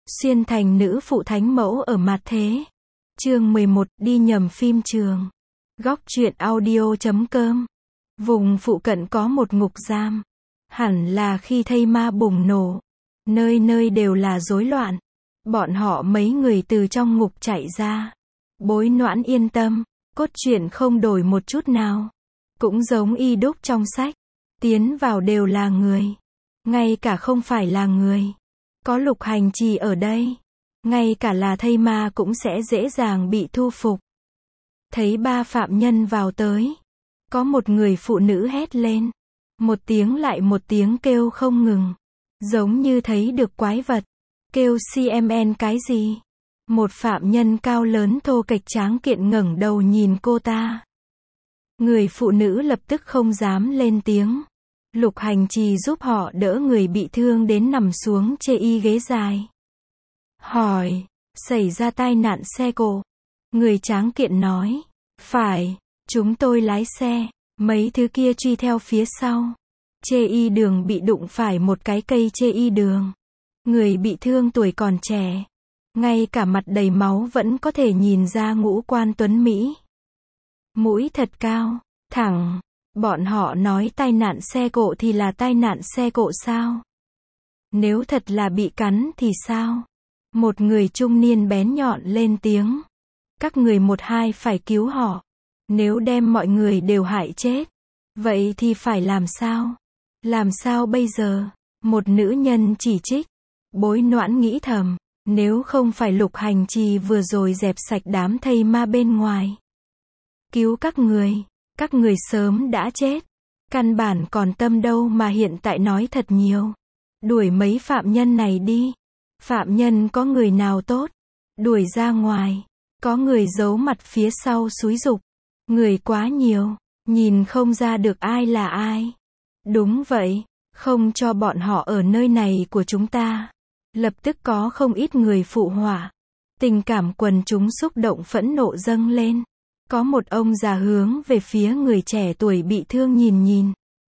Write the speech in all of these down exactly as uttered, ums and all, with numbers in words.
Xuyên thành nữ phụ thánh mẫu ở mạt thế. Chương mười một, đi nhầm phim trường. Góc truyện audio chấm com. Vùng phụ cận có một ngục giam. Hẳn là khi thây ma bùng nổ, nơi nơi đều là rối loạn. Bọn họ mấy người từ trong ngục chạy ra. Bối Noãn yên tâm, cốt truyện không đổi một chút nào. Cũng giống y đúc trong sách. Tiến vào đều là người. Ngay cả không phải là người. Có Lục Hành Trì ở đây. Ngay cả là thây ma cũng sẽ dễ dàng bị thu phục. Thấy ba phạm nhân vào tới. Có một người phụ nữ hét lên. Một tiếng lại một tiếng kêu không ngừng. Giống như thấy được quái vật. Kêu xê em en cái gì? Một phạm nhân cao lớn thô kệch tráng kiện ngẩng đầu nhìn cô ta. Người phụ nữ lập tức không dám lên tiếng. Lục Hành Trì giúp họ đỡ người bị thương đến nằm xuống chê y ghế dài. Hỏi, xảy ra tai nạn xe cộ. Người tráng kiện nói, phải, chúng tôi lái xe, mấy thứ kia truy theo phía sau. Chê y đường bị đụng phải một cái cây chê y đường. Người bị thương tuổi còn trẻ. Ngay cả mặt đầy máu vẫn có thể nhìn ra ngũ quan tuấn Mỹ. Mũi thật cao, thẳng. Bọn họ nói tai nạn xe cộ thì là tai nạn xe cộ sao? Nếu thật là bị cắn thì sao? Một người trung niên bén nhọn lên tiếng. Các người một hai phải cứu họ. Nếu đem mọi người đều hại chết, vậy thì phải làm sao? Làm sao bây giờ? Một nữ nhân chỉ trích. Bối Noãn nghĩ thầm, nếu không phải Lục Hành Trì vừa rồi dẹp sạch đám thây ma bên ngoài. Cứu các người. Các người sớm đã chết. Căn bản còn tâm đâu mà hiện tại nói thật nhiều. Đuổi mấy phạm nhân này đi. Phạm nhân có người nào tốt? Đuổi ra ngoài. Có người giấu mặt phía sau xúi giục. Người quá nhiều. Nhìn không ra được ai là ai. Đúng vậy. Không cho bọn họ ở nơi này của chúng ta. Lập tức có không ít người phụ họa. Tình cảm quần chúng xúc động phẫn nộ dâng lên. Có một ông già hướng về phía người trẻ tuổi bị thương nhìn nhìn.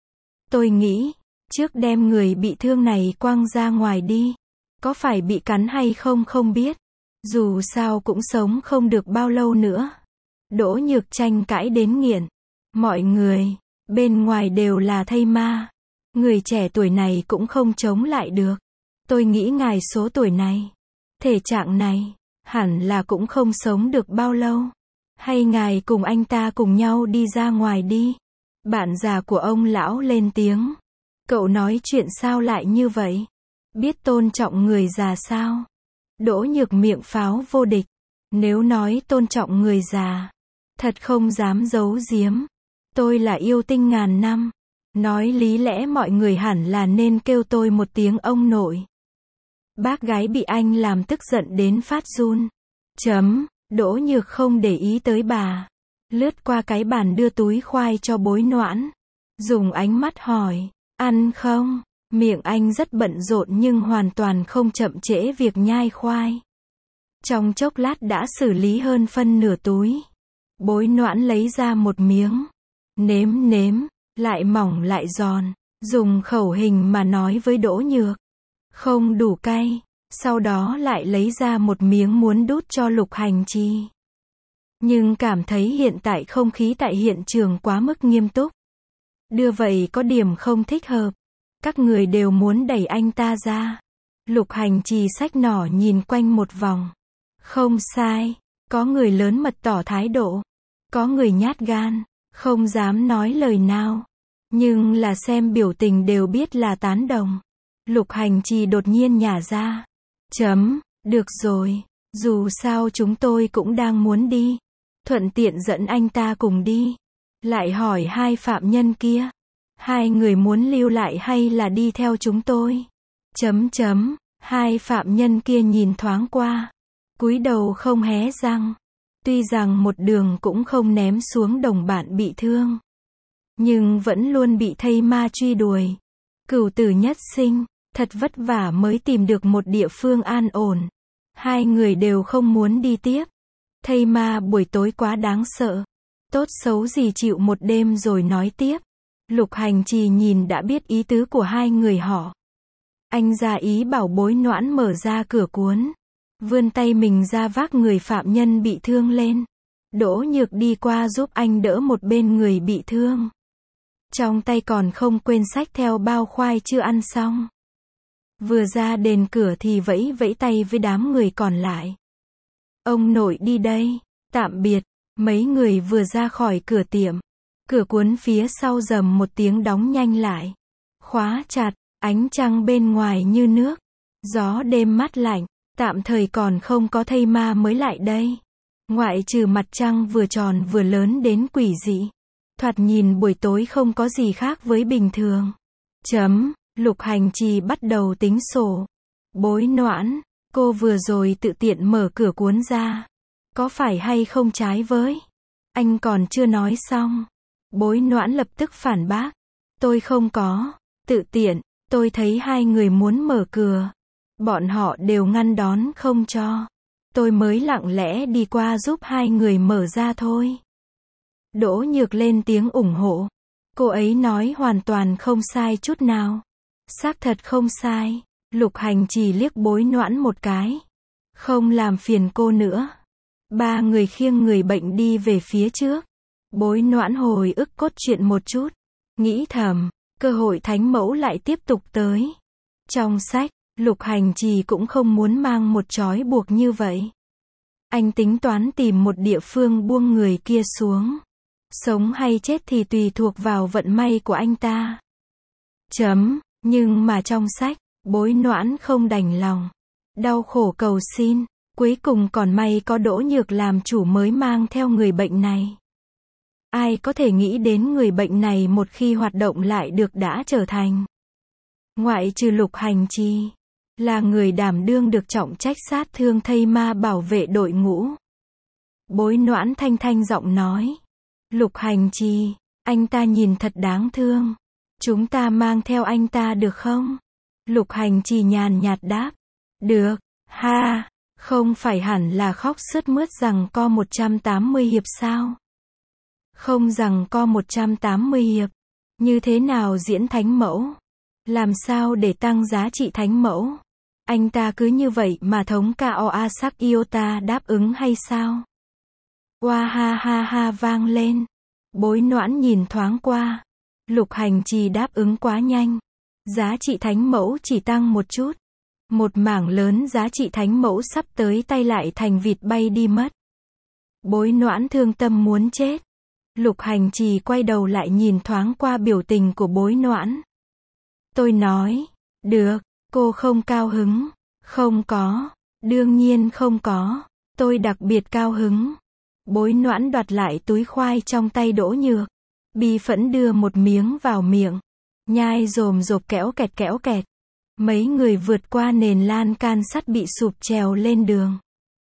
Tôi nghĩ, trước đem người bị thương này quăng ra ngoài đi. Có phải bị cắn hay không không biết. Dù sao cũng sống không được bao lâu nữa. Đỗ Nhược tranh cãi đến nghiện. Mọi người, bên ngoài đều là thây ma. Người trẻ tuổi này cũng không chống lại được. Tôi nghĩ ngài số tuổi này, thể trạng này, hẳn là cũng không sống được bao lâu. Hay ngài cùng anh ta cùng nhau đi ra ngoài đi. Bạn già của ông lão lên tiếng. Cậu nói chuyện sao lại như vậy? Biết tôn trọng người già sao? Đỗ Nhược miệng pháo vô địch. Nếu nói tôn trọng người già, thật không dám giấu giếm. Tôi là yêu tinh ngàn năm. Nói lý lẽ mọi người hẳn là nên kêu tôi một tiếng ông nội. Bác gái bị anh làm tức giận đến phát run. Chấm. Đỗ Nhược không để ý tới bà. Lướt qua cái bàn đưa túi khoai cho Bối Noãn. Dùng ánh mắt hỏi, ăn không? Miệng anh rất bận rộn nhưng hoàn toàn không chậm trễ việc nhai khoai. Trong chốc lát đã xử lý hơn phân nửa túi. Bối Noãn lấy ra một miếng. Nếm nếm, lại mỏng lại giòn. Dùng khẩu hình mà nói với Đỗ Nhược. Không đủ cay. Sau đó lại lấy ra một miếng muốn đút cho Lục Hành Trì. Nhưng cảm thấy hiện tại không khí tại hiện trường quá mức nghiêm túc. Đưa vậy có điểm không thích hợp. Các người đều muốn đẩy anh ta ra. Lục Hành Trì xách nỏ nhìn quanh một vòng. Không sai. Có người lớn mật tỏ thái độ. Có người nhát gan. Không dám nói lời nào. Nhưng là xem biểu tình đều biết là tán đồng. Lục Hành Trì đột nhiên nhả ra. Chấm, được rồi, dù sao chúng tôi cũng đang muốn đi. Thuận tiện dẫn anh ta cùng đi. Lại hỏi hai phạm nhân kia. Hai người muốn lưu lại hay là đi theo chúng tôi? Chấm chấm, hai phạm nhân kia nhìn thoáng qua. Cúi đầu không hé răng. Tuy rằng một đường cũng không ném xuống đồng bạn bị thương. Nhưng vẫn luôn bị thây ma truy đuổi. Cửu tử nhất sinh. Thật vất vả mới tìm được một địa phương an ổn. Hai người đều không muốn đi tiếp. Thây ma buổi tối quá đáng sợ. Tốt xấu gì chịu một đêm rồi nói tiếp. Lục Hành Trì nhìn đã biết ý tứ của hai người họ. Anh ra ý bảo Bối Noãn mở ra cửa cuốn. Vươn tay mình ra vác người phạm nhân bị thương lên. Đỗ Nhược đi qua giúp anh đỡ một bên người bị thương. Trong tay còn không quên xách theo bao khoai chưa ăn xong. Vừa ra đền cửa thì vẫy vẫy tay với đám người còn lại. Ông nội đi đây, tạm biệt. Mấy người vừa ra khỏi cửa tiệm. Cửa cuốn phía sau rầm một tiếng đóng nhanh lại. Khóa chặt, ánh trăng bên ngoài như nước. Gió đêm mát lạnh, tạm thời còn không có thây ma mới lại đây. Ngoại trừ mặt trăng vừa tròn vừa lớn đến quỷ dị. Thoạt nhìn buổi tối không có gì khác với bình thường. Chấm, Lục Hành Trì bắt đầu tính sổ. Bối Noãn, cô vừa rồi tự tiện mở cửa cuốn ra. Có phải hay không trái với? Anh còn chưa nói xong. Bối Noãn lập tức phản bác. Tôi không có, tự tiện, tôi thấy hai người muốn mở cửa. Bọn họ đều ngăn đón không cho. Tôi mới lặng lẽ đi qua giúp hai người mở ra thôi. Đỗ Nhược lên tiếng ủng hộ. Cô ấy nói hoàn toàn không sai chút nào. Xác thật không sai. Lục Hành Trì liếc Bối Noãn một cái. Không làm phiền cô nữa. Ba người khiêng người bệnh đi về phía trước. Bối Noãn hồi ức cốt truyện một chút. Nghĩ thầm, cơ hội thánh mẫu lại tiếp tục tới. Trong sách, Lục Hành Trì cũng không muốn mang một trói buộc như vậy. Anh tính toán tìm một địa phương buông người kia xuống. Sống hay chết thì tùy thuộc vào vận may của anh ta. Chấm, nhưng mà trong sách, Bối Noãn không đành lòng. Đau khổ cầu xin, cuối cùng còn may có Đỗ Nhược làm chủ mới mang theo người bệnh này. Ai có thể nghĩ đến người bệnh này một khi hoạt động lại được đã trở thành. Ngoại trừ Lục Hành Trì, là người đảm đương được trọng trách sát thương thây ma bảo vệ đội ngũ. Bối Noãn thanh thanh giọng nói. Lục Hành Trì, anh ta nhìn thật đáng thương. Chúng ta mang theo anh ta được không? Lục Hành Trì nhàn nhạt đáp. Được, ha, không phải hẳn là khóc sướt mướt rằng co một trăm tám mươi hiệp sao? Không rằng co một trăm tám mươi hiệp. Như thế nào diễn thánh mẫu? Làm sao để tăng giá trị thánh mẫu? Anh ta cứ như vậy mà thống ca Oasak Iota đáp ứng hay sao? Oa ha ha ha vang lên. Bối Noãn nhìn thoáng qua. Lục Hành Trì đáp ứng quá nhanh. Giá trị thánh mẫu chỉ tăng một chút. Một mảng lớn giá trị thánh mẫu sắp tới tay lại thành vịt bay đi mất. Bối Noãn thương tâm muốn chết. Lục Hành Trì quay đầu lại nhìn thoáng qua biểu tình của Bối Noãn. Tôi nói, được, cô không cao hứng. Không có, đương nhiên không có. Tôi đặc biệt cao hứng. Bối Noãn đoạt lại túi khoai trong tay Đỗ Nhược. Bi phẫn đưa một miếng vào miệng. Nhai rồm rộp kéo kẹt kéo kẹt. Mấy người vượt qua nền lan can sắt bị sụp trèo lên đường.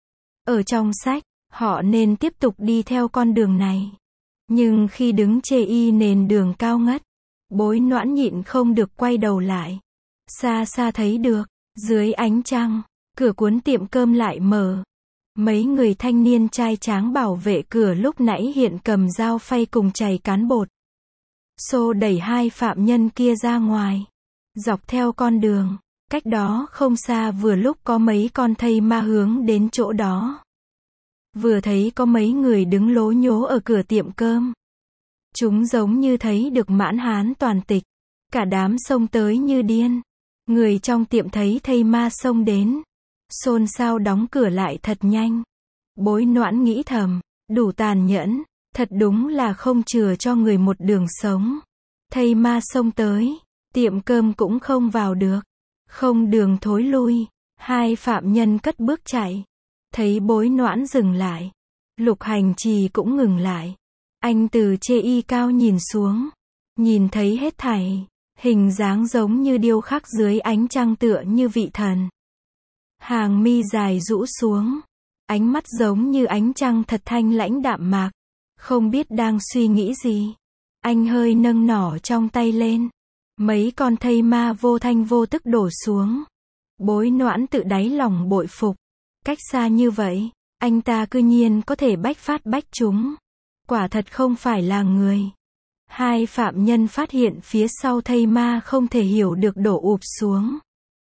Ở trong sách, họ nên tiếp tục đi theo con đường này. Nhưng khi đứng chê y nền đường cao ngất, Bối Noãn nhịn không được quay đầu lại. Xa xa thấy được, dưới ánh trăng, cửa cuốn tiệm cơm lại mở. Mấy người thanh niên trai tráng bảo vệ cửa lúc nãy hiện cầm dao phay cùng chày cán bột. Xô đẩy hai phạm nhân kia ra ngoài. Dọc theo con đường, cách đó không xa vừa lúc có mấy con thây ma hướng đến chỗ đó. Vừa thấy có mấy người đứng lố nhố ở cửa tiệm cơm. Chúng giống như thấy được mãn hán toàn tịch. Cả đám xông tới như điên. Người trong tiệm thấy thây ma xông đến. Xôn xao đóng cửa lại thật nhanh. Bối Noãn nghĩ thầm, đủ tàn nhẫn, thật đúng là không chừa cho người một đường sống. Thây ma xông tới, tiệm cơm cũng không vào được. Không đường thối lui, hai phạm nhân cất bước chạy. Thấy Bối Noãn dừng lại. Lục Hành Trì cũng ngừng lại. Anh từ chê y cao nhìn xuống. Nhìn thấy hết thảy. Hình dáng giống như điêu khắc dưới ánh trăng tựa như vị thần. Hàng mi dài rũ xuống. Ánh mắt giống như ánh trăng thật thanh lãnh đạm mạc. Không biết đang suy nghĩ gì. Anh hơi nâng nỏ trong tay lên. Mấy con thây ma vô thanh vô tức đổ xuống. Bối Noãn tự đáy lòng bội phục. Cách xa như vậy, anh ta cư nhiên có thể bách phát bách chúng. Quả thật không phải là người. Hai phạm nhân phát hiện phía sau thây ma không thể hiểu được đổ ụp xuống.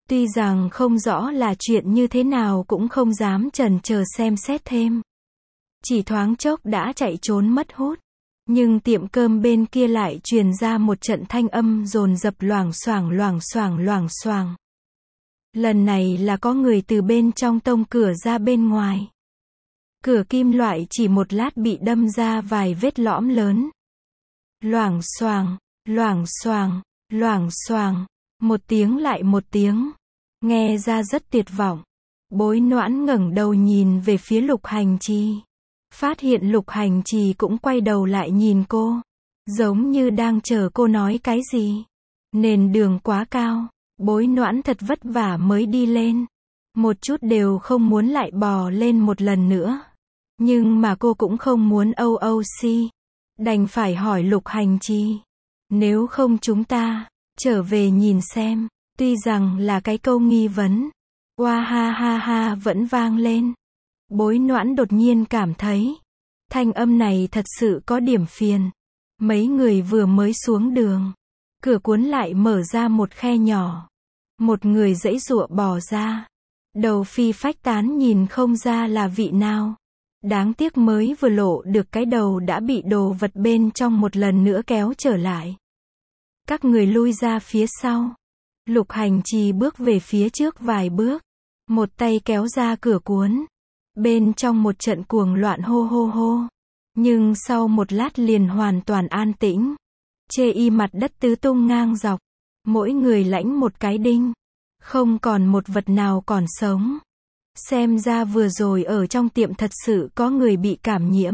Tuy rằng không rõ là chuyện như thế nào cũng không dám chần chờ xem xét thêm. Chỉ thoáng chốc đã chạy trốn mất hút. Nhưng tiệm cơm bên kia lại truyền ra một trận thanh âm dồn dập loảng xoảng loảng xoảng loảng xoảng. Lần này là có người từ bên trong tông cửa ra bên ngoài. Cửa kim loại chỉ một lát bị đâm ra vài vết lõm lớn. Loảng xoảng, loảng xoảng, loảng xoảng, một tiếng lại một tiếng. Nghe ra rất tuyệt vọng. Bối Noãn ngẩng đầu nhìn về phía Lục Hành Trì. Phát hiện Lục Hành Trì cũng quay đầu lại nhìn cô. Giống như đang chờ cô nói cái gì. Nền đường quá cao. Bối Noãn thật vất vả mới đi lên. Một chút đều không muốn lại bò lên một lần nữa. Nhưng mà cô cũng không muốn âu âu si. Đành phải hỏi Lục Hành Trì. Nếu không chúng ta trở về nhìn xem. Tuy rằng là cái câu nghi vấn. Oa ha ha ha vẫn vang lên. Bối Noãn đột nhiên cảm thấy. Thanh âm này thật sự có điểm phiền. Mấy người vừa mới xuống đường. Cửa cuốn lại mở ra một khe nhỏ. Một người giãy giụa bò ra. Đầu phi phách tán nhìn không ra là vị nào. Đáng tiếc mới vừa lộ được cái đầu đã bị đồ vật bên trong một lần nữa kéo trở lại. Các người lui ra phía sau. Lục Hành Trì bước về phía trước vài bước. Một tay kéo ra cửa cuốn. Bên trong một trận cuồng loạn hô hô hô. Nhưng sau một lát liền hoàn toàn an tĩnh. Chê y mặt đất tứ tung ngang dọc. Mỗi người lãnh một cái đinh. Không còn một vật nào còn sống. Xem ra vừa rồi ở trong tiệm thật sự có người bị cảm nhiễm.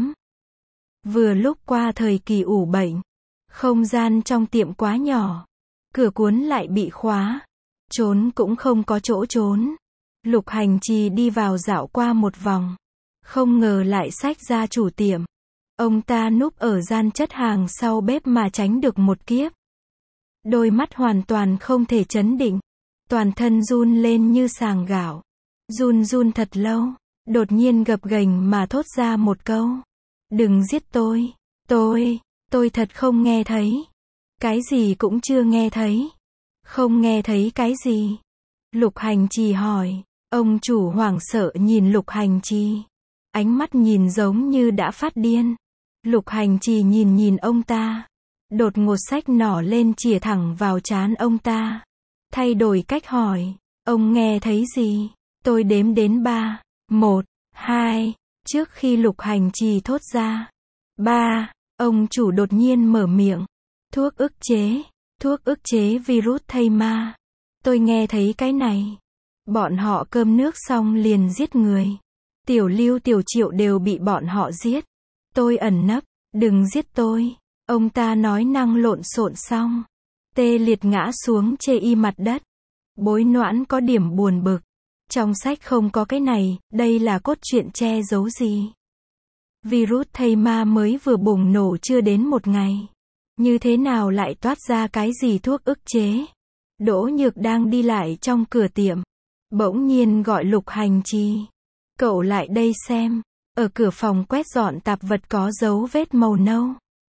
Vừa lúc qua thời kỳ ủ bệnh. Không gian trong tiệm quá nhỏ. Cửa cuốn lại bị khóa. Trốn cũng không có chỗ trốn. Lục Hành Trì đi vào dạo qua một vòng. Không ngờ lại xách ra chủ tiệm. Ông ta núp ở gian chất hàng sau bếp mà tránh được một kiếp. Đôi mắt hoàn toàn không thể chấn định. Toàn thân run lên như sàng gạo. Run run thật lâu. Đột nhiên gập ghềnh mà thốt ra một câu. Đừng giết tôi. Tôi, tôi thật không nghe thấy. Cái gì cũng chưa nghe thấy. Không nghe thấy cái gì? Lục Hành Trì hỏi. Ông chủ hoảng sợ nhìn Lục Hành Trì. Ánh mắt nhìn giống như đã phát điên. Lục Hành Trì nhìn nhìn ông ta. Đột ngột xách nỏ lên chĩa thẳng vào trán ông ta. Thay đổi cách hỏi. Ông nghe thấy gì? Tôi đếm đến ba. Một, hai. Trước khi Lục Hành Trì thốt ra. Ba. Ông chủ đột nhiên mở miệng. Thuốc ức chế. Thuốc ức chế virus thây ma. Tôi nghe thấy cái này. Bọn họ cơm nước xong liền giết người. Tiểu Lưu Tiểu Triệu đều bị bọn họ giết. Tôi ẩn nấp. Đừng giết tôi. Ông ta nói năng lộn xộn xong. Tê liệt ngã xuống chê y mặt đất. Bối Noãn có điểm buồn bực. Trong sách không có cái này, đây là cốt truyện che giấu gì? Virus thây ma mới vừa bùng nổ chưa đến một ngày. Như thế nào lại toát ra cái gì thuốc ức chế? Đỗ Nhược đang đi lại trong cửa tiệm. Bỗng nhiên gọi Lục Hành Trì. Cậu lại đây xem. Ở cửa phòng quét dọn tạp vật có dấu vết màu nâu.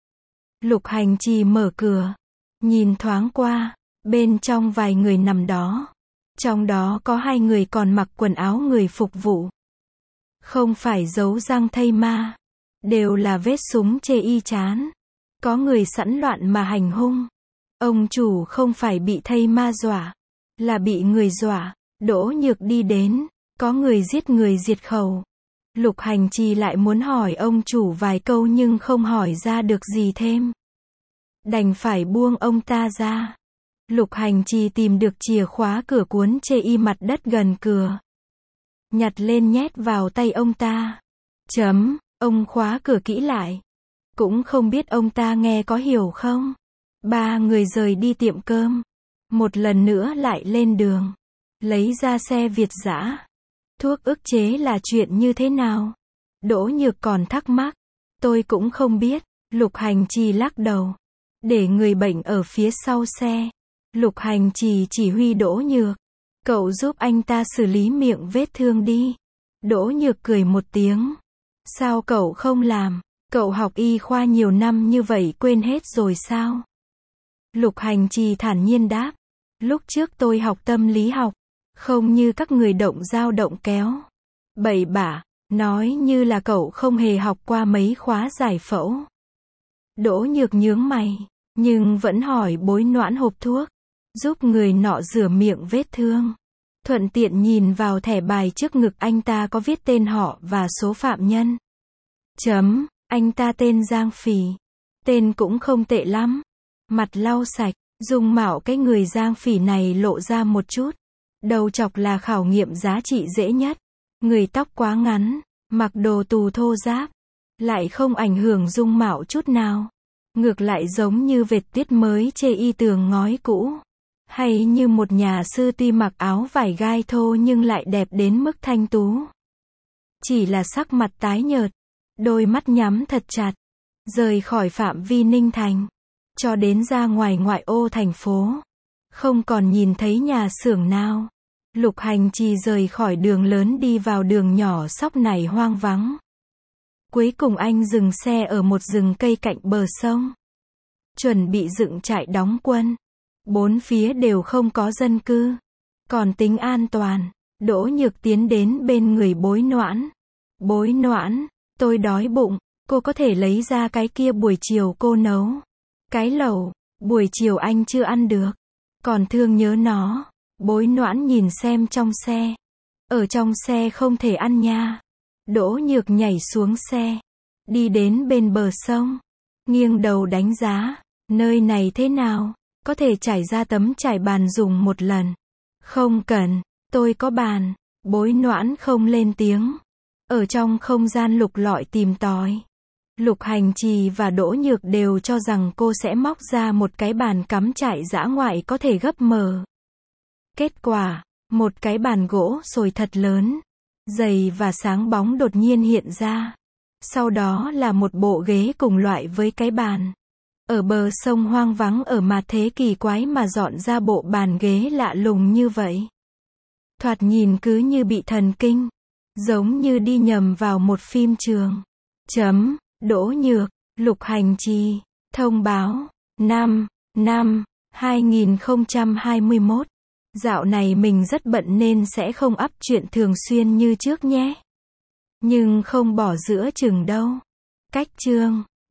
Lục Hành Trì mở cửa. Nhìn thoáng qua. Bên trong vài người nằm đó. Trong đó có hai người còn mặc quần áo người phục vụ. Không phải dấu răng thây ma. Đều là vết súng chê y chán. Có người sẵn loạn mà hành hung. Ông chủ không phải bị thây ma dọa. Là bị người dọa. Đỗ Nhược đi đến. Có người giết người diệt khẩu. Lục Hành Trì lại muốn hỏi ông chủ vài câu nhưng không hỏi ra được gì thêm. Đành phải buông ông ta ra. Lục Hành Trì tìm được chìa khóa cửa cuốn chê y mặt đất gần cửa. Nhặt lên nhét vào tay ông ta. Chấm, ông khóa cửa kỹ lại. Cũng không biết ông ta nghe có hiểu không. Ba người rời đi tiệm cơm. Một lần nữa lại lên đường. Lấy ra xe Việt dã. Thuốc ức chế là chuyện như thế nào? Đỗ Nhược còn thắc mắc. Tôi cũng không biết. Lục Hành Trì lắc đầu. Để người bệnh ở phía sau xe. Lục Hành Trì chỉ huy Đỗ Nhược. Cậu giúp anh ta xử lý miệng vết thương đi. Đỗ Nhược cười một tiếng. Sao cậu không làm? Cậu học y khoa nhiều năm như vậy quên hết rồi sao? Lục Hành Trì thản nhiên đáp. Lúc trước tôi học tâm lý học. Không như các người động dao động kéo. Bậy bạ, nói như là cậu không hề học qua mấy khóa giải phẫu. Đỗ Nhược nhướng mày, nhưng vẫn hỏi Bối Noãn hộp thuốc, giúp người nọ rửa miệng vết thương. Thuận tiện nhìn vào thẻ bài trước ngực anh ta có viết tên họ và số phạm nhân. Chấm, anh ta tên Giang Phỉ. Tên cũng không tệ lắm. Mặt lau sạch, dung mạo cái người Giang Phỉ này lộ ra một chút. Đầu chọc là khảo nghiệm giá trị dễ nhất. Người tóc quá ngắn, mặc đồ tù thô ráp, lại không ảnh hưởng dung mạo chút nào. Ngược lại giống như vệt tuyết mới chê y tường ngói cũ. Hay như một nhà sư tuy mặc áo vải gai thô nhưng lại đẹp đến mức thanh tú. Chỉ là sắc mặt tái nhợt, đôi mắt nhắm thật chặt. Rời khỏi phạm vi Ninh Thành, cho đến ra ngoài ngoại ô thành phố. Không còn nhìn thấy nhà xưởng nào. Lục Hành Trì rời khỏi đường lớn đi vào đường nhỏ sóc này hoang vắng. Cuối cùng anh dừng xe ở một rừng cây cạnh bờ sông. Chuẩn bị dựng trại đóng quân. Bốn phía đều không có dân cư. Còn tính an toàn, Đỗ Nhược tiến đến bên người Bối Noãn. Bối Noãn, tôi đói bụng, cô có thể lấy ra cái kia buổi chiều cô nấu. Cái lẩu, buổi chiều anh chưa ăn được. Còn thương nhớ nó. Bối Noãn nhìn xem trong xe. Ở trong xe không thể ăn nha. Đỗ Nhược nhảy xuống xe. Đi đến bên bờ sông. Nghiêng đầu đánh giá. Nơi này thế nào? Có thể trải ra tấm trải bàn dùng một lần. Không cần, tôi có bàn. Bối Noãn không lên tiếng. Ở trong không gian lục lọi tìm tòi. Lục Hành Trì và Đỗ Nhược đều cho rằng cô sẽ móc ra một cái bàn cắm trại dã ngoại có thể gấp mở. Kết quả, một cái bàn gỗ sồi thật lớn, dày và sáng bóng đột nhiên hiện ra. Sau đó là một bộ ghế cùng loại với cái bàn. Ở bờ sông hoang vắng ở mà thế kỳ quái mà dọn ra bộ bàn ghế lạ lùng như vậy. Thoạt nhìn cứ như bị thần kinh. Giống như đi nhầm vào một phim trường. Chấm, Đỗ Nhược, Lục Hành Trì, thông báo, năm, năm, hai nghìn không trăm hai mươi mốt. Dạo này mình rất bận nên sẽ không up chuyện thường xuyên như trước nhé. Nhưng không bỏ giữa chừng đâu. Cách chương.